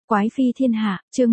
Quái phi thiên hạ, chương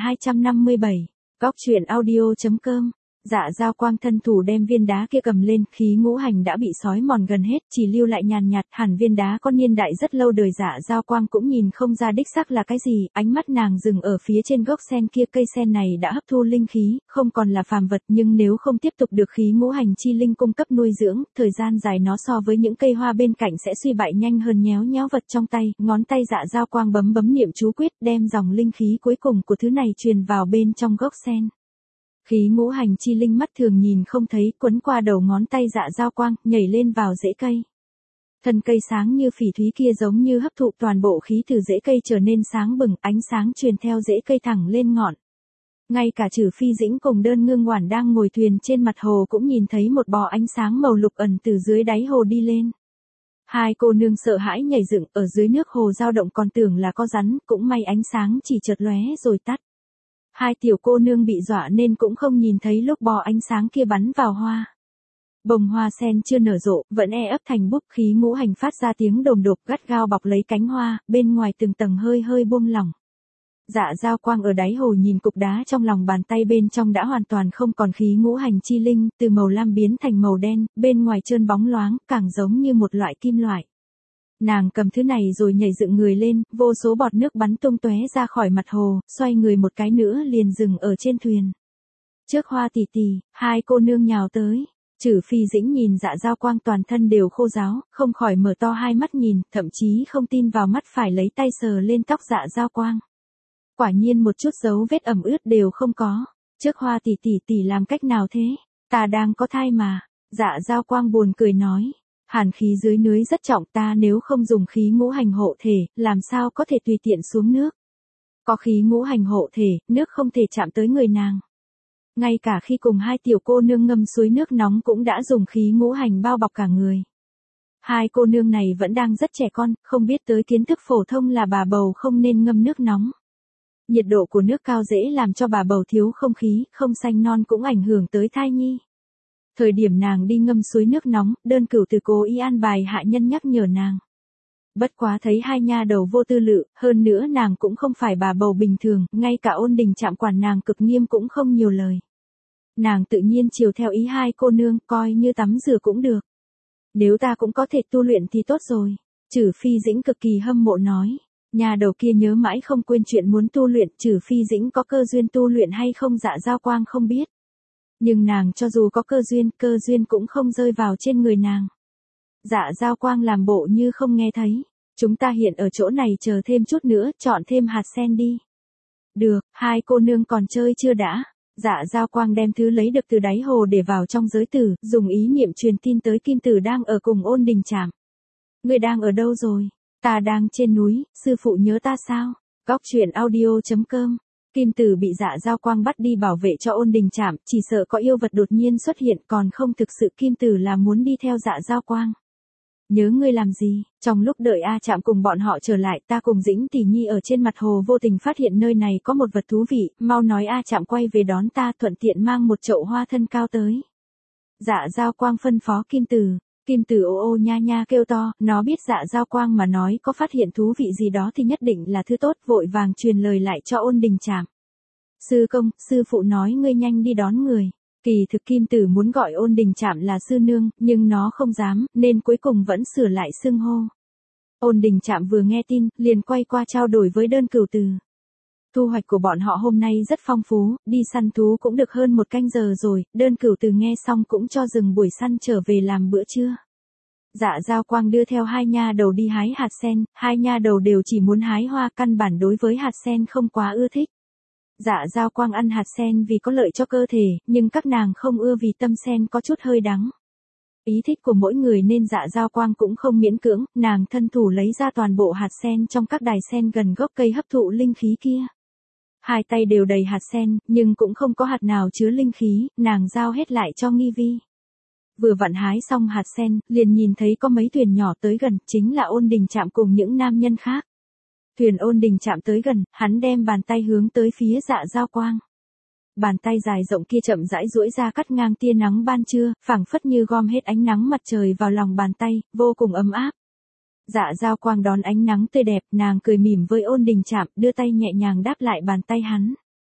1257, góc truyện audio.com. Dạ Dao Quang thân thủ đem viên đá kia cầm lên, khí ngũ hành đã bị sói mòn gần hết, chỉ lưu lại nhàn nhạt, hẳn viên đá có niên đại rất lâu đời. Dạ Dao Quang cũng nhìn không ra đích xác là cái gì, ánh mắt nàng dừng ở phía trên gốc sen kia. Cây sen này đã hấp thu linh khí, không còn là phàm vật, nhưng nếu không tiếp tục được khí ngũ hành chi linh cung cấp nuôi dưỡng, thời gian dài nó so với những cây hoa bên cạnh sẽ suy bại nhanh hơn. Nhéo nhéo vật trong tay, ngón tay Dạ Dao Quang bấm niệm chú quyết, đem dòng linh khí cuối cùng của thứ này truyền vào bên trong gốc sen. Khí ngũ hành chi linh mắt thường nhìn không thấy, quấn qua đầu ngón tay Dạ Dao Quang, nhảy lên vào rễ cây. Thân cây sáng như phỉ thúy kia giống như hấp thụ toàn bộ khí từ rễ cây trở nên sáng bừng, ánh sáng truyền theo rễ cây thẳng lên ngọn. Ngay cả Trử Phi Dĩnh cùng Đơn Ngưng Ngoản đang ngồi thuyền trên mặt hồ cũng nhìn thấy một bò ánh sáng màu lục ẩn từ dưới đáy hồ đi lên. Hai cô nương sợ hãi nhảy dựng, ở dưới nước hồ dao động còn tưởng là có rắn, cũng may ánh sáng chỉ chợt lóe rồi tắt. Hai tiểu cô nương bị dọa nên cũng không nhìn thấy lúc bò ánh sáng kia bắn vào hoa. Bông hoa sen chưa nở rộ, vẫn ấp thành búp, khí ngũ hành phát ra tiếng đồm đột, gắt gao bọc lấy cánh hoa, bên ngoài từng tầng hơi hơi buông lỏng. Dạ Dao Quang ở đáy hồ nhìn cục đá trong lòng bàn tay, bên trong đã hoàn toàn không còn khí ngũ hành chi linh, từ màu lam biến thành màu đen, bên ngoài trơn bóng loáng, càng giống như một loại kim loại. Nàng cầm thứ này rồi nhảy dựng người lên, vô số bọt nước bắn tung tóe ra khỏi mặt hồ, xoay người một cái nữa liền dừng ở trên thuyền. Trước Hoa tỷ tỷ, hai cô nương nhào tới. Trử Phi Dĩnh nhìn Dạ Dao Quang toàn thân đều khô ráo, không khỏi mở to hai mắt nhìn, thậm chí không tin vào mắt, phải lấy tay sờ lên tóc Dạ Dao Quang. Quả nhiên một chút dấu vết ẩm ướt đều không có. Trước Hoa tỷ tỷ làm cách nào thế? Ta đang có thai mà. Dạ Dao Quang buồn cười nói. Hàn khí dưới núi rất trọng, ta nếu không dùng khí ngũ hành hộ thể, làm sao có thể tùy tiện xuống nước. Có khí ngũ hành hộ thể, nước không thể chạm tới người nàng. Ngay cả khi cùng hai tiểu cô nương ngâm suối nước nóng cũng đã dùng khí ngũ hành bao bọc cả người. Hai cô nương này vẫn đang rất trẻ con, không biết tới kiến thức phổ thông là bà bầu không nên ngâm nước nóng. Nhiệt độ của nước cao dễ làm cho bà bầu thiếu không khí, không sanh non cũng ảnh hưởng tới thai nhi. Thời điểm nàng đi ngâm suối nước nóng, Đơn Cửu từ cố ý an bài hạ nhân nhắc nhở nàng. Bất quá thấy hai nha đầu vô tư lự, hơn nữa nàng cũng không phải bà bầu bình thường, ngay cả Ôn Đình Trạm quản nàng cực nghiêm cũng không nhiều lời. Nàng tự nhiên chiều theo ý hai cô nương, coi như tắm rửa cũng được. Nếu ta cũng có thể tu luyện thì tốt rồi. Trử Phi Dĩnh cực kỳ hâm mộ nói. Nhà đầu kia nhớ mãi không quên chuyện muốn tu luyện. Trử Phi Dĩnh có cơ duyên tu luyện hay không Dạ Dao Quang không biết. Nhưng nàng cho dù có cơ duyên cũng không rơi vào trên người nàng. Dạ Dao Quang làm bộ như không nghe thấy. Chúng ta hiện ở chỗ này chờ thêm chút nữa, chọn thêm hạt sen đi. Được, hai cô nương còn chơi chưa đã. Dạ Dao Quang đem thứ lấy được từ đáy hồ để vào trong giới tử, dùng ý niệm truyền tin tới Kim Tử đang ở cùng Ôn Đình Trạm. Người đang ở đâu rồi? Ta đang trên núi, sư phụ nhớ ta sao? Góc truyện audio.com. Kim Tử bị Dạ Dao Quang bắt đi bảo vệ cho Ôn Đình Trạm, chỉ sợ có yêu vật đột nhiên xuất hiện, còn không thực sự Kim Tử là muốn đi theo Dạ Dao Quang. Nhớ ngươi làm gì? Trong lúc đợi A Trạm cùng bọn họ trở lại, ta cùng Dĩnh tỷ nhi ở trên mặt hồ vô tình phát hiện nơi này có một vật thú vị, mau nói A Trạm quay về đón ta, thuận tiện mang một chậu hoa thân cao tới. Dạ Dao Quang phân phó Kim Tử. Kim Tử ô ô nha nha kêu to, nó biết Dạ Dao Quang mà nói có phát hiện thú vị gì đó thì nhất định là thứ tốt, vội vàng truyền lời lại cho Ôn Đình Trạm. Sư công, sư phụ nói ngươi nhanh đi đón người. Kỳ thực Kim Tử muốn gọi Ôn Đình Trạm là sư nương, nhưng nó không dám, nên cuối cùng vẫn sửa lại xưng hô. Ôn Đình Trạm vừa nghe tin, liền quay qua trao đổi với Đơn Cửu Từ. Thu hoạch của bọn họ hôm nay rất phong phú, đi săn thú cũng được hơn một canh giờ rồi. Đơn Cửu Từ nghe xong cũng cho dừng buổi săn trở về làm bữa trưa. Dạ Dao Quang đưa theo hai nha đầu đi hái hạt sen, hai nha đầu đều chỉ muốn hái hoa, căn bản đối với hạt sen không quá ưa thích. Dạ Dao Quang ăn hạt sen vì có lợi cho cơ thể, nhưng các nàng không ưa vì tâm sen có chút hơi đắng. Ý thích của mỗi người nên Dạ Dao Quang cũng không miễn cưỡng, nàng thân thủ lấy ra toàn bộ hạt sen trong các đài sen gần gốc cây hấp thụ linh khí kia. Hai tay đều đầy hạt sen, nhưng cũng không có hạt nào chứa linh khí, nàng giao hết lại cho Nghi Vi. Vừa vặn hái xong hạt sen, liền nhìn thấy có mấy thuyền nhỏ tới gần, chính là Ôn Đình Trạm cùng những nam nhân khác. Thuyền Ôn Đình Trạm tới gần, hắn đem bàn tay hướng tới phía Dạ Dao Quang. Bàn tay dài rộng kia chậm rãi duỗi ra cắt ngang tia nắng ban trưa, phảng phất như gom hết ánh nắng mặt trời vào lòng bàn tay, vô cùng ấm áp. Dạ Giao Quang đón ánh nắng tươi đẹp, nàng cười mỉm với Ôn Đình Trạm, đưa tay nhẹ nhàng đáp lại bàn tay hắn.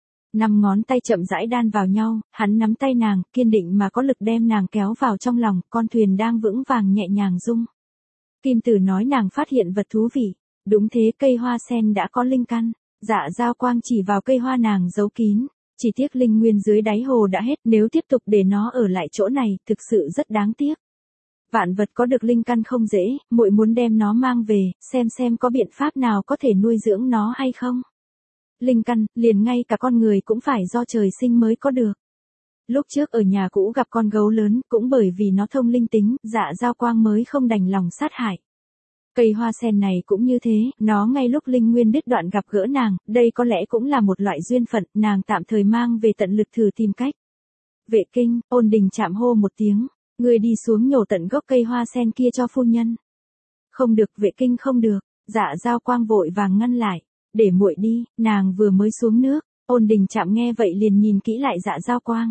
5 ngón tay chậm rãi đan vào nhau, hắn nắm tay nàng, kiên định mà có lực đem nàng kéo vào trong lòng, con thuyền đang vững vàng nhẹ nhàng rung. Kim Tử nói nàng phát hiện vật thú vị. Đúng thế, cây hoa sen đã có linh căn. Dạ Giao Quang chỉ vào cây hoa nàng giấu kín. Chỉ tiếc linh nguyên dưới đáy hồ đã hết, nếu tiếp tục để nó ở lại chỗ này, thực sự rất đáng tiếc. Vạn vật có được linh căn không dễ, muội muốn đem nó mang về, xem có biện pháp nào có thể nuôi dưỡng nó hay không. Linh căn, liền ngay cả con người cũng phải do trời sinh mới có được. Lúc trước ở nhà cũ gặp con gấu lớn, cũng bởi vì nó thông linh tính, Dạ Giao Quang mới không đành lòng sát hại. Cây hoa sen này cũng như thế, nó ngay lúc linh nguyên đứt đoạn gặp gỡ nàng, đây có lẽ cũng là một loại duyên phận, nàng tạm thời mang về tận lực thử tìm cách. Vệ Kinh, Ôn Đình Trạm hô một tiếng, người đi xuống nhổ tận gốc cây hoa sen kia cho phu nhân. Không được, Vệ Kinh không được, Dạ Giao Quang vội vàng ngăn lại, để muội đi, nàng vừa mới xuống nước. Ôn Đình Trạm nghe vậy liền nhìn kỹ lại Dạ Giao Quang.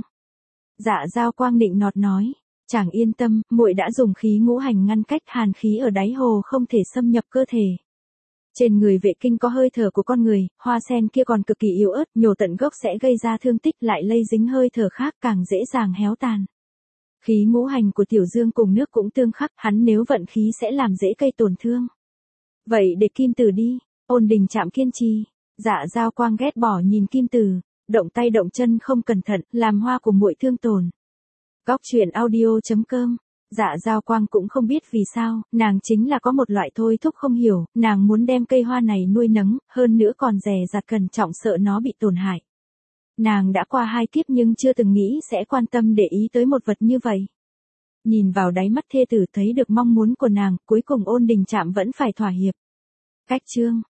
Dạ Giao Quang nịnh nọt nói, chàng yên tâm, muội đã dùng khí ngũ hành ngăn cách hàn khí ở đáy hồ không thể xâm nhập cơ thể. Trên người Vệ Kinh có hơi thở của con người, hoa sen kia còn cực kỳ yếu ớt, nhổ tận gốc sẽ gây ra thương tích, lại lây dính hơi thở khác càng dễ dàng héo tàn. Khí ngũ hành của Tiểu Dương cùng nước cũng tương khắc, hắn nếu vận khí sẽ làm dễ gây tổn thương. Vậy để Kim Tử đi. Ôn Đình Trạm kiên trì. Dạ Giao Quang ghét bỏ nhìn Kim Tử, động tay động chân không cẩn thận, làm hoa của muội thương tổn. Góc truyện audio.com. Dạ Giao Quang cũng không biết vì sao, nàng chính là có một loại thôi thúc không hiểu, nàng muốn đem cây hoa này nuôi nấng, hơn nữa còn dè dặt cẩn trọng sợ nó bị tổn hại. Nàng đã qua 2 kiếp nhưng chưa từng nghĩ sẽ quan tâm để ý tới một vật như vậy. Nhìn vào đáy mắt thê tử thấy được mong muốn của nàng, cuối cùng Ôn Đình Trạm vẫn phải thỏa hiệp. Cách chương